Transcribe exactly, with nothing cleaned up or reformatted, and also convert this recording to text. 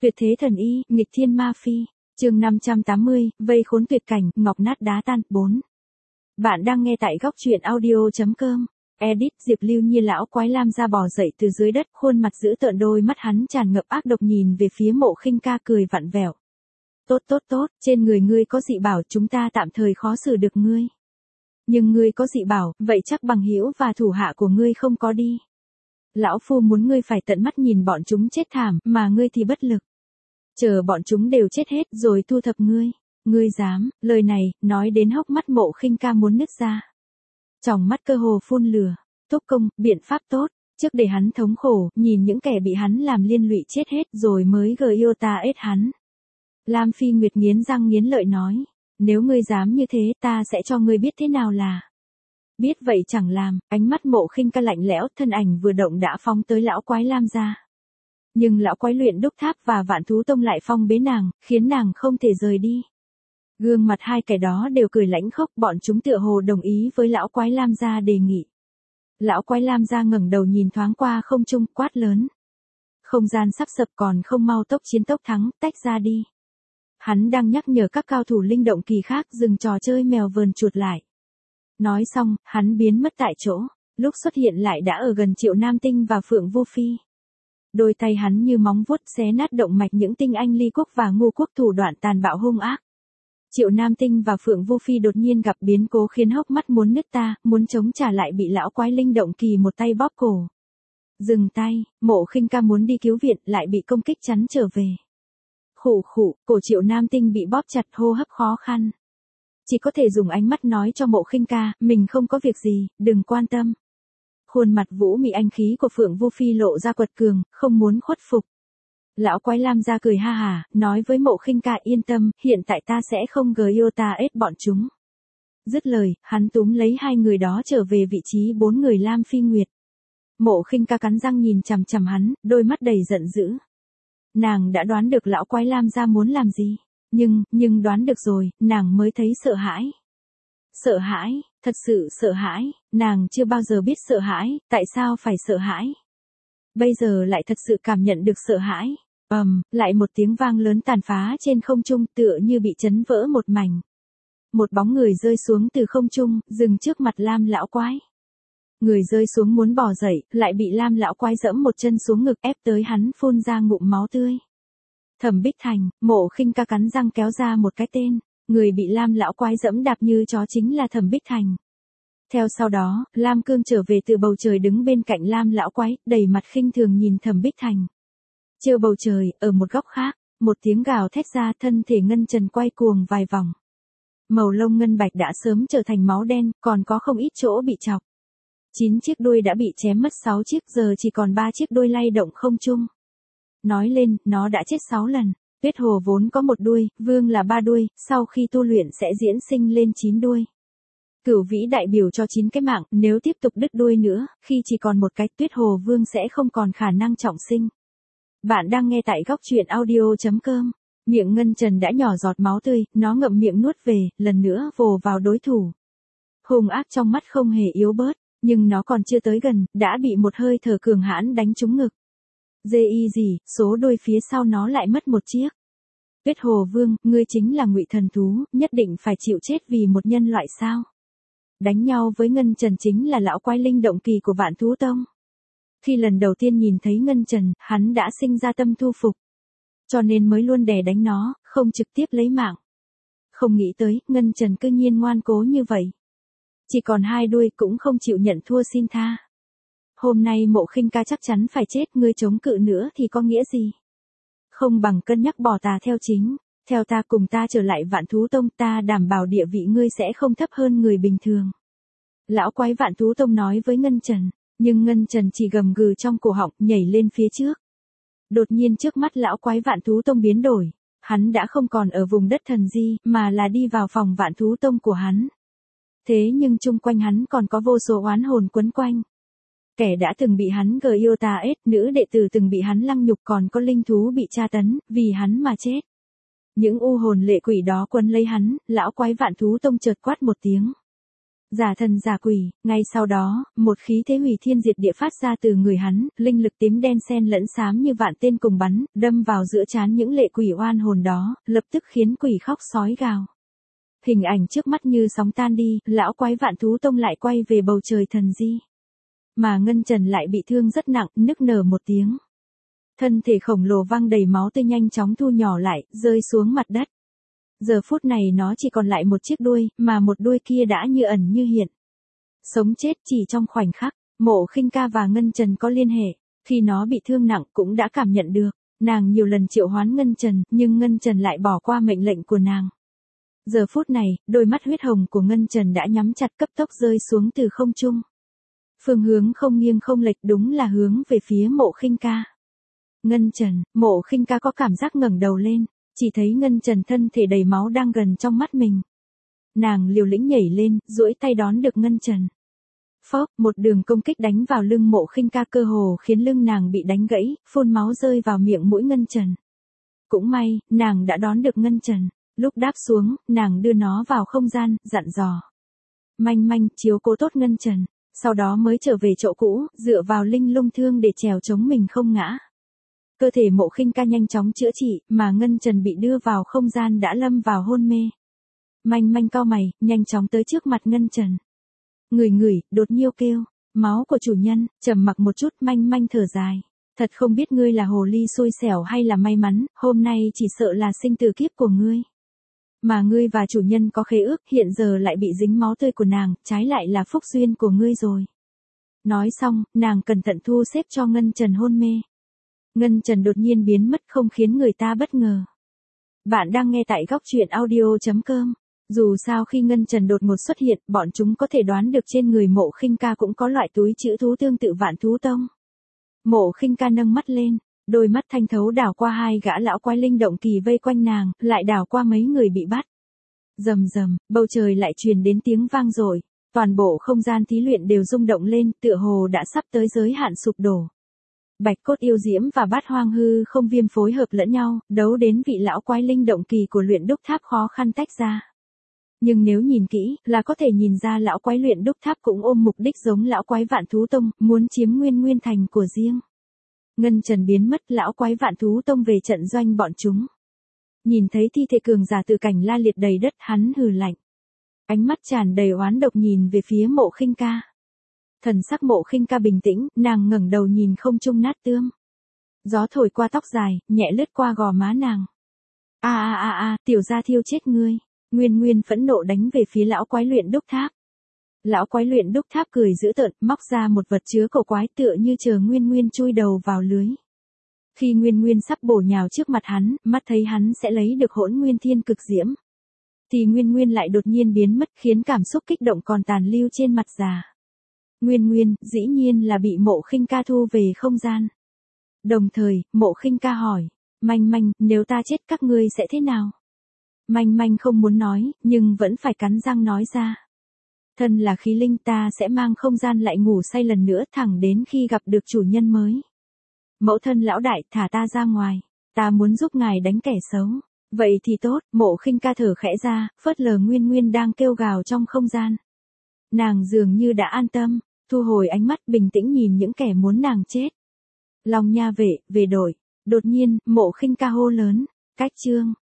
Tuyệt thế thần y, nghịch thiên ma phi. Chương năm trăm tám mươi, vây khốn tuyệt cảnh, ngọc nát đá tan. bốn. Bạn đang nghe tại góc truyện audio chấm com. Edit. Diệp Lưu Nhiên lão quái lam ra bò dậy từ dưới đất, khuôn mặt dữ tợn, đôi mắt hắn tràn ngập ác độc nhìn về phía Mộ Khinh Ca, cười vặn vẹo. Tốt tốt tốt, trên người ngươi có dị bảo, chúng ta tạm thời khó xử được ngươi. Nhưng ngươi có dị bảo, vậy chắc bằng hữu và thủ hạ của ngươi không có đi. Lão phu muốn ngươi phải tận mắt nhìn bọn chúng chết thảm, mà ngươi thì bất lực. Chờ bọn chúng đều chết hết rồi thu thập ngươi. Ngươi dám? Lời này, nói đến hốc mắt Mộ Khinh Ca muốn nứt ra. Tròng mắt cơ hồ phun lửa. Túc công, biện pháp tốt, trước để hắn thống khổ, nhìn những kẻ bị hắn làm liên lụy chết hết rồi mới gờ yêu ta ết hắn. Lam Phi Nguyệt nghiến răng nghiến lợi nói, nếu ngươi dám như thế ta sẽ cho ngươi biết thế nào là. Biết vậy chẳng làm. Ánh mắt Mộ Khinh Ca lạnh lẽo, thân ảnh vừa động đã phóng tới lão quái lam gia. Nhưng lão quái luyện đúc tháp và vạn thú tông lại phong bế nàng, khiến nàng không thể rời đi. Gương mặt hai kẻ đó đều cười lãnh khốc, bọn chúng tựa hồ đồng ý với lão quái lam gia đề nghị. Lão quái lam gia ngẩng đầu nhìn thoáng qua không trung, quát lớn. Không gian sắp sập, còn không mau tốc chiến tốc thắng, tách ra đi. Hắn đang nhắc nhở các cao thủ linh động kỳ khác dừng trò chơi mèo vờn chuột lại. Nói xong, hắn biến mất tại chỗ, lúc xuất hiện lại đã ở gần Triệu Nam Tinh và Phượng Vô Phi. Đôi tay hắn như móng vuốt xé nát động mạch những tinh anh ly quốc và ngu quốc, thủ đoạn tàn bạo hung ác. Triệu Nam Tinh và Phượng Vô Phi đột nhiên gặp biến cố khiến hốc mắt muốn nứt ta, muốn chống trả lại bị lão quái linh động kỳ một tay bóp cổ. Dừng tay. Mộ Khinh Ca muốn đi cứu viện lại bị công kích chắn trở về. Khụ khụ, cổ Triệu Nam Tinh bị bóp chặt, hô hấp khó khăn. Chỉ có thể dùng ánh mắt nói cho Mộ Khinh Ca, mình không có việc gì, đừng quan tâm. Khuôn mặt vũ mị anh khí của Phượng Vô Phi lộ ra quật cường, không muốn khuất phục. Lão quái lam ra cười ha hả, nói với Mộ Khinh Ca, yên tâm, hiện tại ta sẽ không gờ yêu ta ết bọn chúng. Dứt lời, hắn túm lấy hai người đó trở về vị trí bốn người Lam Phi Nguyệt. Mộ Khinh Ca cắn răng nhìn chằm chằm hắn, đôi mắt đầy giận dữ. Nàng đã đoán được lão quái lam ra muốn làm gì, nhưng, nhưng đoán được rồi, nàng mới thấy sợ hãi. Sợ hãi, thật sự sợ hãi, nàng chưa bao giờ biết sợ hãi, tại sao phải sợ hãi. Bây giờ lại thật sự cảm nhận được sợ hãi. Ầm, um, lại một tiếng vang lớn tàn phá trên không trung, tựa như bị chấn vỡ một mảnh. Một bóng người rơi xuống từ không trung, dừng trước mặt Lam lão quái. Người rơi xuống muốn bò dậy, lại bị Lam lão quái giẫm một chân xuống ngực, ép tới hắn phun ra ngụm máu tươi. Thẩm Bích Thành. Mộ Khinh Ca cắn răng kéo ra một cái tên, người bị Lam lão quái giẫm đạp như chó chính là Thẩm Bích Thành. Theo sau đó, Lam Cương trở về từ bầu trời đứng bên cạnh Lam lão quái, đầy mặt khinh thường nhìn Thẩm Bích Thành. Trêu bầu trời, ở một góc khác, một tiếng gào thét ra, thân thể ngân trần quay cuồng vài vòng. Màu lông ngân bạch đã sớm trở thành máu đen, còn có không ít chỗ bị chọc. Chín chiếc đuôi đã bị chém mất sáu chiếc, giờ chỉ còn ba chiếc đuôi lay động không trung. Nói lên, nó đã chết sáu lần. Tuyết Hồ vốn có một đuôi, Vương là ba đuôi, sau khi tu luyện sẽ diễn sinh lên chín đuôi. Cửu Vĩ đại biểu cho chín cái mạng, nếu tiếp tục đứt đuôi nữa, khi chỉ còn một cái, Tuyết Hồ Vương sẽ không còn khả năng trọng sinh. Bạn đang nghe tại góc truyện audio chấm com. Miệng ngân trần đã nhỏ giọt máu tươi, nó ngậm miệng nuốt về, lần nữa vồ vào đối thủ. Hung ác trong mắt không hề yếu bớt, nhưng nó còn chưa tới gần, đã bị một hơi thở cường hãn đánh trúng ngực. Dê y gì, số đuôi phía sau nó lại mất một chiếc. Tuyết Hồ Vương, ngươi chính là ngụy thần thú, nhất định phải chịu chết vì một nhân loại sao? Đánh nhau với Ngân Trần chính là lão quái linh động kỳ của Vạn Thú Tông. Khi lần đầu tiên nhìn thấy Ngân Trần, hắn đã sinh ra tâm thu phục. Cho nên mới luôn đè đánh nó, không trực tiếp lấy mạng. Không nghĩ tới, Ngân Trần cư nhiên ngoan cố như vậy. Chỉ còn hai đuôi cũng không chịu nhận thua xin tha. Hôm nay Mộ Khinh Ca chắc chắn phải chết, ngươi chống cự nữa thì có nghĩa gì? Không bằng cân nhắc bỏ tà theo chính. Theo ta, cùng ta trở lại Vạn Thú Tông, ta đảm bảo địa vị ngươi sẽ không thấp hơn người bình thường. Lão quái Vạn Thú Tông nói với Ngân Trần, nhưng Ngân Trần chỉ gầm gừ trong cổ họng, nhảy lên phía trước. Đột nhiên trước mắt lão quái Vạn Thú Tông biến đổi, hắn đã không còn ở vùng đất thần di, mà là đi vào phòng Vạn Thú Tông của hắn. Thế nhưng chung quanh hắn còn có vô số oán hồn quấn quanh. Kẻ đã từng bị hắn gờ yêu ta ết, nữ đệ tử từng bị hắn lăng nhục, còn có linh thú bị tra tấn, vì hắn mà chết. Những u hồn lệ quỷ đó quấn lấy hắn, lão quái Vạn Thú Tông chợt quát một tiếng. Giả thần giả quỷ, ngay sau đó, một khí thế hủy thiên diệt địa phát ra từ người hắn, linh lực tím đen xen lẫn xám như vạn tên cùng bắn, đâm vào giữa trán những lệ quỷ oan hồn đó, lập tức khiến quỷ khóc sói gào. Hình ảnh trước mắt như sóng tan đi, lão quái Vạn Thú Tông lại quay về bầu trời thần di. Mà Ngân Trần lại bị thương rất nặng, nức nở một tiếng. Thân thể khổng lồ văng đầy máu tươi nhanh chóng thu nhỏ lại, rơi xuống mặt đất. Giờ phút này nó chỉ còn lại một chiếc đuôi, mà một đuôi kia đã như ẩn như hiện. Sống chết chỉ trong khoảnh khắc, Mộ Khinh Ca và Ngân Trần có liên hệ, khi nó bị thương nặng cũng đã cảm nhận được. Nàng nhiều lần triệu hoán Ngân Trần, nhưng Ngân Trần lại bỏ qua mệnh lệnh của nàng. Giờ phút này, đôi mắt huyết hồng của Ngân Trần đã nhắm chặt cấp tốc rơi xuống từ không trung. Phương hướng không nghiêng không lệch đúng là hướng về phía Mộ Khinh Ca. Ngân Trần, Mộ Khinh Ca có cảm giác ngẩng đầu lên, chỉ thấy Ngân Trần thân thể đầy máu đang gần trong mắt mình. Nàng liều lĩnh nhảy lên, duỗi tay đón được Ngân Trần. Phốc, một đường công kích đánh vào lưng Mộ Khinh Ca cơ hồ khiến lưng nàng bị đánh gãy, phun máu rơi vào miệng mũi Ngân Trần. Cũng may, nàng đã đón được Ngân Trần. Lúc đáp xuống, nàng đưa nó vào không gian, dặn dò. Manh manh, chiếu cố tốt Ngân Trần. Sau đó mới trở về chỗ cũ, dựa vào linh lung thương để trèo chống mình không ngã. Cơ thể Mộ Khinh Ca nhanh chóng chữa trị, mà Ngân Trần bị đưa vào không gian đã lâm vào hôn mê. Manh manh cau mày, nhanh chóng tới trước mặt Ngân Trần. Ngửi ngửi, đột nhiêu kêu, máu của chủ nhân, trầm mặc một chút, manh manh thở dài. Thật không biết ngươi là hồ ly xui xẻo hay là may mắn, hôm nay chỉ sợ là sinh tử kiếp của ngươi. Mà ngươi và chủ nhân có khế ước, hiện giờ lại bị dính máu tươi của nàng, trái lại là phúc duyên của ngươi rồi. Nói xong, nàng cẩn thận thu xếp cho Ngân Trần hôn mê. Ngân Trần đột nhiên biến mất không khiến người ta bất ngờ. Bạn đang nghe tại góc truyện audio chấm com. Dù sao khi Ngân Trần đột ngột xuất hiện, bọn chúng có thể đoán được trên người Mộ Khinh Ca cũng có loại túi trữ thú tương tự Vạn Thú Tông. Mộ Khinh Ca nâng mắt lên, đôi mắt thanh thấu đảo qua hai gã lão quái linh động kỳ vây quanh nàng, lại đảo qua mấy người bị bắt. Rầm rầm, bầu trời lại truyền đến tiếng vang dội, toàn bộ không gian thí luyện đều rung động lên, tựa hồ đã sắp tới giới hạn sụp đổ. Bạch Cốt Yêu Diễm và Bát Hoang Hư Không Viêm phối hợp lẫn nhau, đấu đến vị lão quái linh động kỳ của luyện đúc tháp khó khăn tách ra. Nhưng nếu nhìn kỹ, là có thể nhìn ra lão quái luyện đúc tháp cũng ôm mục đích giống lão quái Vạn Thú Tông, muốn chiếm nguyên nguyên thành của riêng. Ngân Trần biến mất, lão quái Vạn Thú Tông về trận doanh bọn chúng. Nhìn thấy thi thể cường giả tự cảnh la liệt đầy đất, hắn hừ lạnh. Ánh mắt tràn đầy oán độc nhìn về phía Mộ Khinh Ca. Thần sắc Mộ Khinh Ca bình tĩnh, nàng ngẩng đầu nhìn không trung nát tương. Gió thổi qua tóc dài, nhẹ lướt qua gò má nàng. A a a a, tiểu gia thiêu chết ngươi. Nguyên Nguyên phẫn nộ đánh về phía lão quái luyện đúc tháp. Lão quái luyện đúc tháp cười dữ tợn, móc ra một vật chứa cổ quái tựa như chờ Nguyên Nguyên chui đầu vào lưới. Khi Nguyên Nguyên sắp bổ nhào trước mặt hắn, mắt thấy hắn sẽ lấy được hỗn nguyên thiên cực diễm, thì Nguyên Nguyên lại đột nhiên biến mất, khiến cảm xúc kích động còn tàn lưu trên mặt già. Nguyên Nguyên, dĩ nhiên là bị Mộ Khinh Ca thu về không gian. Đồng thời, Mộ Khinh Ca hỏi, manh manh, nếu ta chết các ngươi sẽ thế nào? Manh manh không muốn nói, nhưng vẫn phải cắn răng nói ra. Thân là khí linh, ta sẽ mang không gian lại ngủ say lần nữa thẳng đến khi gặp được chủ nhân mới. Mẫu thân lão đại, thả ta ra ngoài, ta muốn giúp ngài đánh kẻ xấu. Vậy thì tốt, Mộ Khinh Ca thở khẽ ra, phớt lờ Nguyên Nguyên đang kêu gào trong không gian. Nàng dường như đã an tâm, thu hồi ánh mắt bình tĩnh nhìn những kẻ muốn nàng chết. Long nha vệ, về đội. Đột nhiên, Mộ Khinh Ca hô lớn, cách chương.